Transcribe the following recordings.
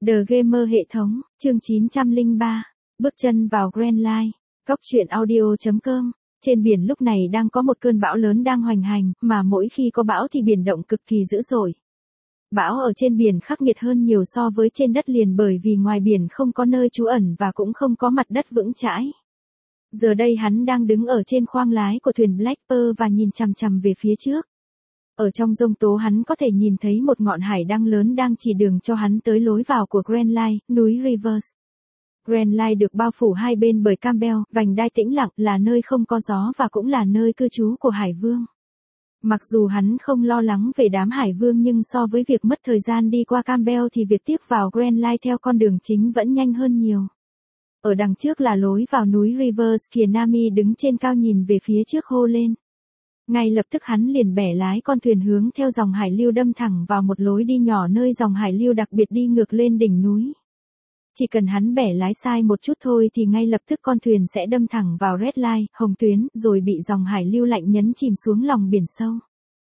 The Gamer hệ thống, chương 903, bước chân vào Grand Line, góc truyện audio.com. Trên biển lúc này đang có một cơn bão lớn đang hoành hành, mà mỗi khi có bão thì biển động cực kỳ dữ dội. Bão ở trên biển khắc nghiệt hơn nhiều so với trên đất liền bởi vì ngoài biển không có nơi trú ẩn và cũng không có mặt đất vững chãi. Giờ đây hắn đang đứng ở trên khoang lái của thuyền Black Pearl và nhìn chằm chằm về phía trước. Ở trong giông tố hắn có thể nhìn thấy một ngọn hải đăng lớn đang chỉ đường cho hắn tới lối vào của Grand Line, núi Rivers. Grand Line được bao phủ hai bên bởi Campbell, vành đai tĩnh lặng, là nơi không có gió và cũng là nơi cư trú của Hải Vương. Mặc dù hắn không lo lắng về đám Hải Vương nhưng so với việc mất thời gian đi qua Campbell thì việc tiếp vào Grand Line theo con đường chính vẫn nhanh hơn nhiều. Ở đằng trước là lối vào núi Rivers kìa. Nami đứng trên cao nhìn về phía trước hô lên. Ngay lập tức hắn liền bẻ lái con thuyền hướng theo dòng hải lưu đâm thẳng vào một lối đi nhỏ nơi dòng hải lưu đặc biệt đi ngược lên đỉnh núi. Chỉ cần hắn bẻ lái sai một chút thôi thì ngay lập tức con thuyền sẽ đâm thẳng vào Red Line, hồng tuyến, rồi bị dòng hải lưu lạnh nhấn chìm xuống lòng biển sâu.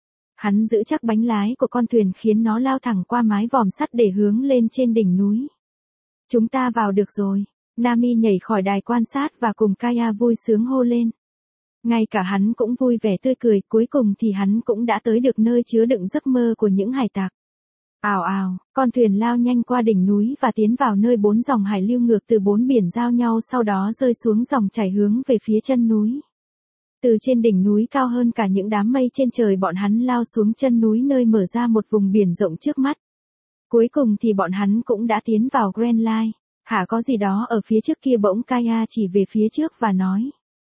Hắn giữ chắc bánh lái của con thuyền khiến nó lao thẳng qua mái vòm sắt để hướng lên trên đỉnh núi. Chúng ta vào được rồi. Nami nhảy khỏi đài quan sát và cùng Kaya vui sướng hô lên. Ngay cả hắn cũng vui vẻ tươi cười, cuối cùng thì hắn cũng đã tới được nơi chứa đựng giấc mơ của những hải tặc. Ào ào, con thuyền lao nhanh qua đỉnh núi và tiến vào nơi bốn dòng hải lưu ngược từ bốn biển giao nhau sau đó rơi xuống dòng chảy hướng về phía chân núi. Từ trên đỉnh núi cao hơn cả những đám mây trên trời bọn hắn lao xuống chân núi nơi mở ra một vùng biển rộng trước mắt. Cuối cùng thì bọn hắn cũng đã tiến vào Grand Line. Hả, có gì đó ở phía trước kia? Bỗng Kaya chỉ về phía trước và nói.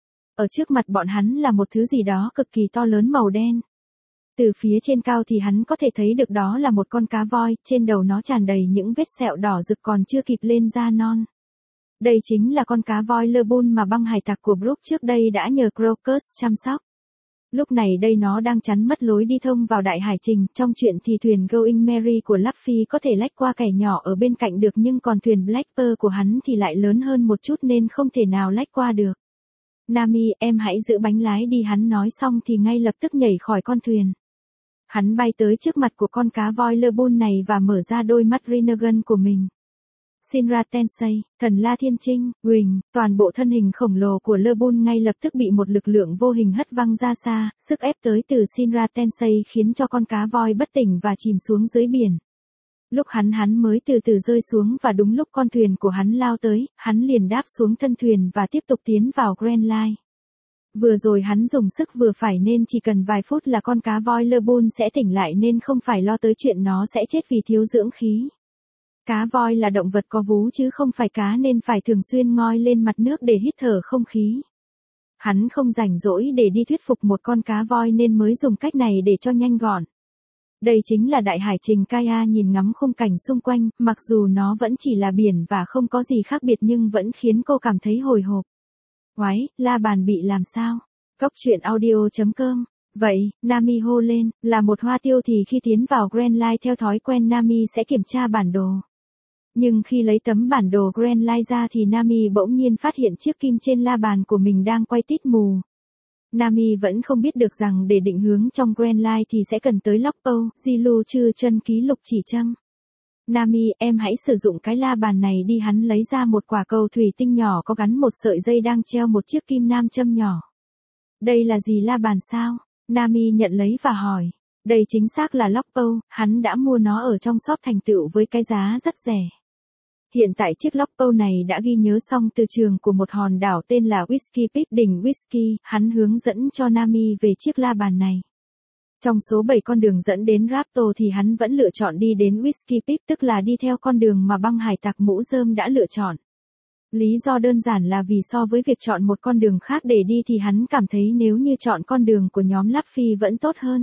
Ở trước mặt bọn hắn là một thứ gì đó cực kỳ to lớn màu đen. Từ phía trên cao thì hắn có thể thấy được đó là một con cá voi, trên đầu nó tràn đầy những vết sẹo đỏ rực còn chưa kịp lên da non. Đây chính là con cá voi Lebon mà băng hải tặc của Brook trước đây đã nhờ Crocus chăm sóc. Lúc này đây nó đang chắn mất lối đi thông vào đại hải trình. Trong chuyện thì thuyền Going Merry của Luffy có thể lách qua kẻ nhỏ ở bên cạnh được nhưng còn thuyền Black Pearl của hắn thì lại lớn hơn một chút nên không thể nào lách qua được. Nami, em hãy giữ bánh lái đi, hắn nói xong thì ngay lập tức nhảy khỏi con thuyền. Hắn bay tới trước mặt của con cá voi Lebon này và mở ra đôi mắt Rinnegan của mình. Shinra Tensei, thần La Thiên Trinh, Quỳnh, toàn bộ thân hình khổng lồ của Lebon ngay lập tức bị một lực lượng vô hình hất văng ra xa, sức ép tới từ Shinra Tensei khiến cho con cá voi bất tỉnh và chìm xuống dưới biển. Lúc hắn mới từ từ rơi xuống và đúng lúc con thuyền của hắn lao tới, hắn liền đáp xuống thân thuyền và tiếp tục tiến vào Grand Line. Vừa rồi hắn dùng sức vừa phải nên chỉ cần vài phút là con cá voi Lebon sẽ tỉnh lại nên không phải lo tới chuyện nó sẽ chết vì thiếu dưỡng khí. Cá voi là động vật có vú chứ không phải cá nên phải thường xuyên ngoi lên mặt nước để hít thở không khí. Hắn không rảnh rỗi để đi thuyết phục một con cá voi nên mới dùng cách này để cho nhanh gọn. Đây chính là đại hải trình. Kaya nhìn ngắm khung cảnh xung quanh, mặc dù nó vẫn chỉ là biển và không có gì khác biệt nhưng vẫn khiến cô cảm thấy hồi hộp. Oái, la bàn bị làm sao? Góc truyện audio.com. Vậy, Nami hô lên, là một hoa tiêu thì khi tiến vào Grand Line theo thói quen Nami sẽ kiểm tra bản đồ. Nhưng khi lấy tấm bản đồ Grand Line ra thì Nami bỗng nhiên phát hiện chiếc kim trên la bàn của mình đang quay tít mù. Nami vẫn không biết được rằng để định hướng trong Grand Line thì sẽ cần tới Lock Âu, Zilu Chư chân ký lục chỉ châm. Nami, em hãy sử dụng cái la bàn này đi. Hắn lấy ra một quả cầu thủy tinh nhỏ có gắn một sợi dây đang treo một chiếc kim nam châm nhỏ. Đây là gì, la bàn sao? Nami nhận lấy và hỏi. Đây chính xác là Lock Âu, hắn đã mua nó ở trong shop thành tựu với cái giá rất rẻ. Hiện tại chiếc Lock Âu này đã ghi nhớ xong từ trường của một hòn đảo tên là Whiskey Peak, đỉnh Whiskey. Hắn hướng dẫn cho Nami về chiếc la bàn này. Trong số 7 con đường dẫn đến Raptor thì hắn vẫn lựa chọn đi đến Whiskey Peak, tức là đi theo con đường mà băng hải tặc mũ rơm đã lựa chọn. Lý do đơn giản là vì so với việc chọn một con đường khác để đi thì hắn cảm thấy nếu như chọn con đường của nhóm Luffy vẫn tốt hơn.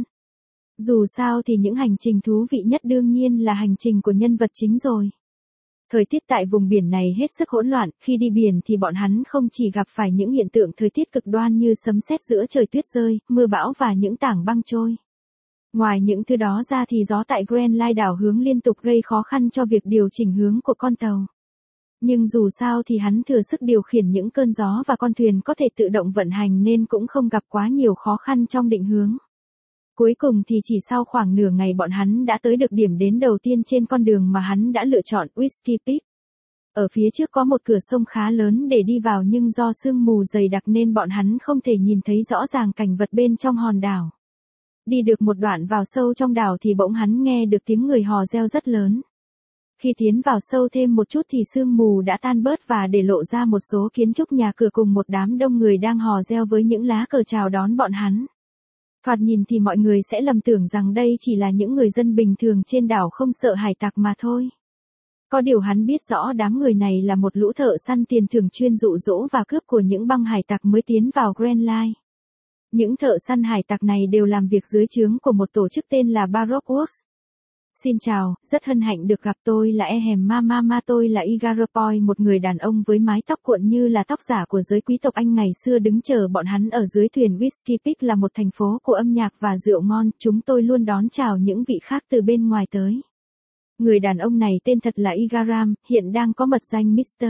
Dù sao thì những hành trình thú vị nhất đương nhiên là hành trình của nhân vật chính rồi. Thời tiết tại vùng biển này hết sức hỗn loạn, khi đi biển thì bọn hắn không chỉ gặp phải những hiện tượng thời tiết cực đoan như sấm sét giữa trời tuyết rơi, mưa bão và những tảng băng trôi. Ngoài những thứ đó ra thì gió tại Grand Line đảo hướng liên tục gây khó khăn cho việc điều chỉnh hướng của con tàu. Nhưng dù sao thì hắn thừa sức điều khiển những cơn gió và con thuyền có thể tự động vận hành nên cũng không gặp quá nhiều khó khăn trong định hướng. Cuối cùng thì chỉ sau khoảng nửa ngày bọn hắn đã tới được điểm đến đầu tiên trên con đường mà hắn đã lựa chọn, Whiskey Peak. Ở phía trước có một cửa sông khá lớn để đi vào nhưng do sương mù dày đặc nên bọn hắn không thể nhìn thấy rõ ràng cảnh vật bên trong hòn đảo. Đi được một đoạn vào sâu trong đảo thì bỗng hắn nghe được tiếng người hò reo rất lớn. Khi tiến vào sâu thêm một chút thì sương mù đã tan bớt và để lộ ra một số kiến trúc nhà cửa cùng một đám đông người đang hò reo với những lá cờ chào đón bọn hắn. Thoạt nhìn thì mọi người sẽ lầm tưởng rằng đây chỉ là những người dân bình thường trên đảo không sợ hải tặc mà thôi. Có điều hắn biết rõ đám người này là một lũ thợ săn tiền thưởng chuyên dụ dỗ và cướp của những băng hải tặc mới tiến vào Grand Line. Những thợ săn hải tặc này đều làm việc dưới trướng của một tổ chức tên là Baroque Works. Xin chào, rất hân hạnh được gặp, tôi là Ehem Mama, tôi là Igarapoy, một người đàn ông với mái tóc cuộn như là tóc giả của giới quý tộc Anh ngày xưa đứng chờ bọn hắn ở dưới thuyền. Whiskey Peak là một thành phố của âm nhạc và rượu ngon, chúng tôi luôn đón chào những vị khác từ bên ngoài tới. Người đàn ông này tên thật là Igaram, hiện đang có mật danh Mr.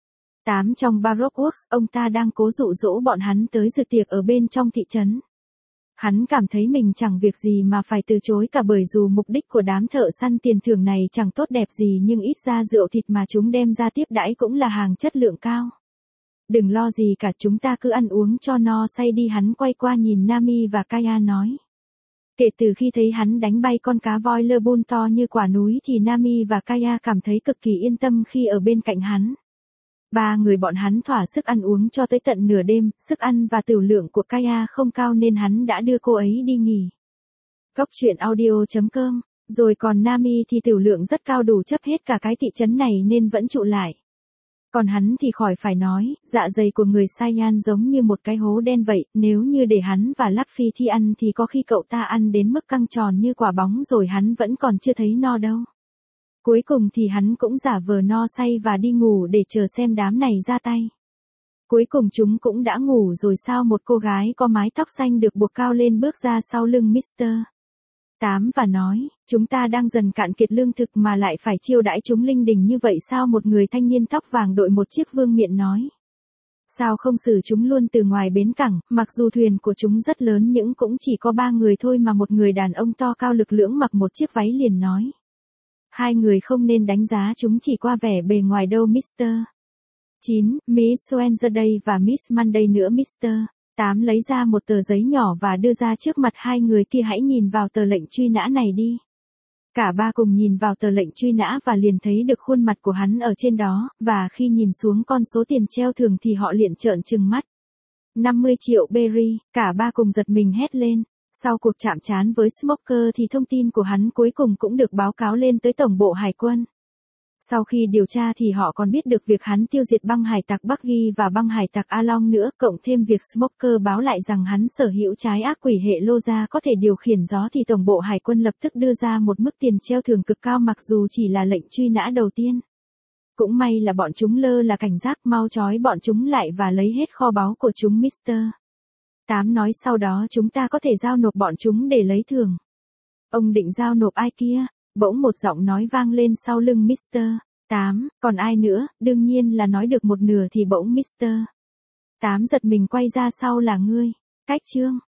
8 trong Baroque Works, ông ta đang cố dụ dỗ bọn hắn tới dự tiệc ở bên trong thị trấn. Hắn cảm thấy mình chẳng việc gì mà phải từ chối cả, bởi dù mục đích của đám thợ săn tiền thưởng này chẳng tốt đẹp gì nhưng ít ra rượu thịt mà chúng đem ra tiếp đãi cũng là hàng chất lượng cao. Đừng lo gì cả, chúng ta cứ ăn uống cho no say đi. Hắn quay qua nhìn Nami và Kaya nói. Kể từ khi thấy hắn đánh bay con cá voi lơ bôn to như quả núi thì Nami và Kaya cảm thấy cực kỳ yên tâm khi ở bên cạnh hắn. Ba người bọn hắn thỏa sức ăn uống cho tới tận nửa đêm, sức ăn và tửu lượng của Kaya không cao nên hắn đã đưa cô ấy đi nghỉ. Góc truyện audio.com, rồi còn Nami thì tửu lượng rất cao, đủ chấp hết cả cái thị trấn này nên vẫn trụ lại. Còn hắn thì khỏi phải nói, dạ dày của người Saiyan giống như một cái hố đen vậy, nếu như để hắn và Luffy thi ăn thì có khi cậu ta ăn đến mức căng tròn như quả bóng rồi hắn vẫn còn chưa thấy no đâu. Cuối cùng thì hắn cũng giả vờ no say và đi ngủ để chờ xem đám này ra tay. Cuối cùng chúng cũng đã ngủ rồi sao? Một cô gái có mái tóc xanh được buộc cao lên bước ra sau lưng Mr. 8 và nói, chúng ta đang dần cạn kiệt lương thực mà lại phải chiêu đãi chúng linh đình như vậy sao? Một người thanh niên tóc vàng đội một chiếc vương miện nói. Sao không xử chúng luôn từ ngoài bến cảng, mặc dù thuyền của chúng rất lớn nhưng cũng chỉ có 3 người thôi mà. Một người đàn ông to cao lực lưỡng mặc một chiếc váy liền nói. Hai người không nên đánh giá chúng chỉ qua vẻ bề ngoài đâu Mr. 9, Miss Wednesday và Miss Monday nữa. Mr. 8 lấy ra một tờ giấy nhỏ và đưa ra trước mặt hai người kia. Hãy nhìn vào tờ lệnh truy nã này đi. Cả ba cùng nhìn vào tờ lệnh truy nã và liền thấy được khuôn mặt của hắn ở trên đó, và khi nhìn xuống con số tiền treo thưởng thì họ liền trợn trừng mắt. 50 triệu berry, cả ba cùng giật mình hét lên. Sau cuộc chạm trán với Smoker thì thông tin của hắn cuối cùng cũng được báo cáo lên tới tổng bộ hải quân. Sau khi điều tra thì họ còn biết được việc hắn tiêu diệt băng hải tặc Buggy và băng hải tặc Along nữa, cộng thêm việc Smoker báo lại rằng hắn sở hữu trái ác quỷ hệ Loza có thể điều khiển gió thì tổng bộ hải quân lập tức đưa ra một mức tiền treo thưởng cực cao mặc dù chỉ là lệnh truy nã đầu tiên. Cũng may là bọn chúng lơ là cảnh giác, mau trói bọn chúng lại và lấy hết kho báu của chúng. Mr. 8 nói sau đó chúng ta có thể giao nộp bọn chúng để lấy thưởng. Ông định giao nộp ai kia? Bỗng một giọng nói vang lên sau lưng Mr. 8, còn ai nữa? Đương nhiên là nói được một nửa thì bỗng Mr. 8 giật mình quay ra sau. Là ngươi. Cách chương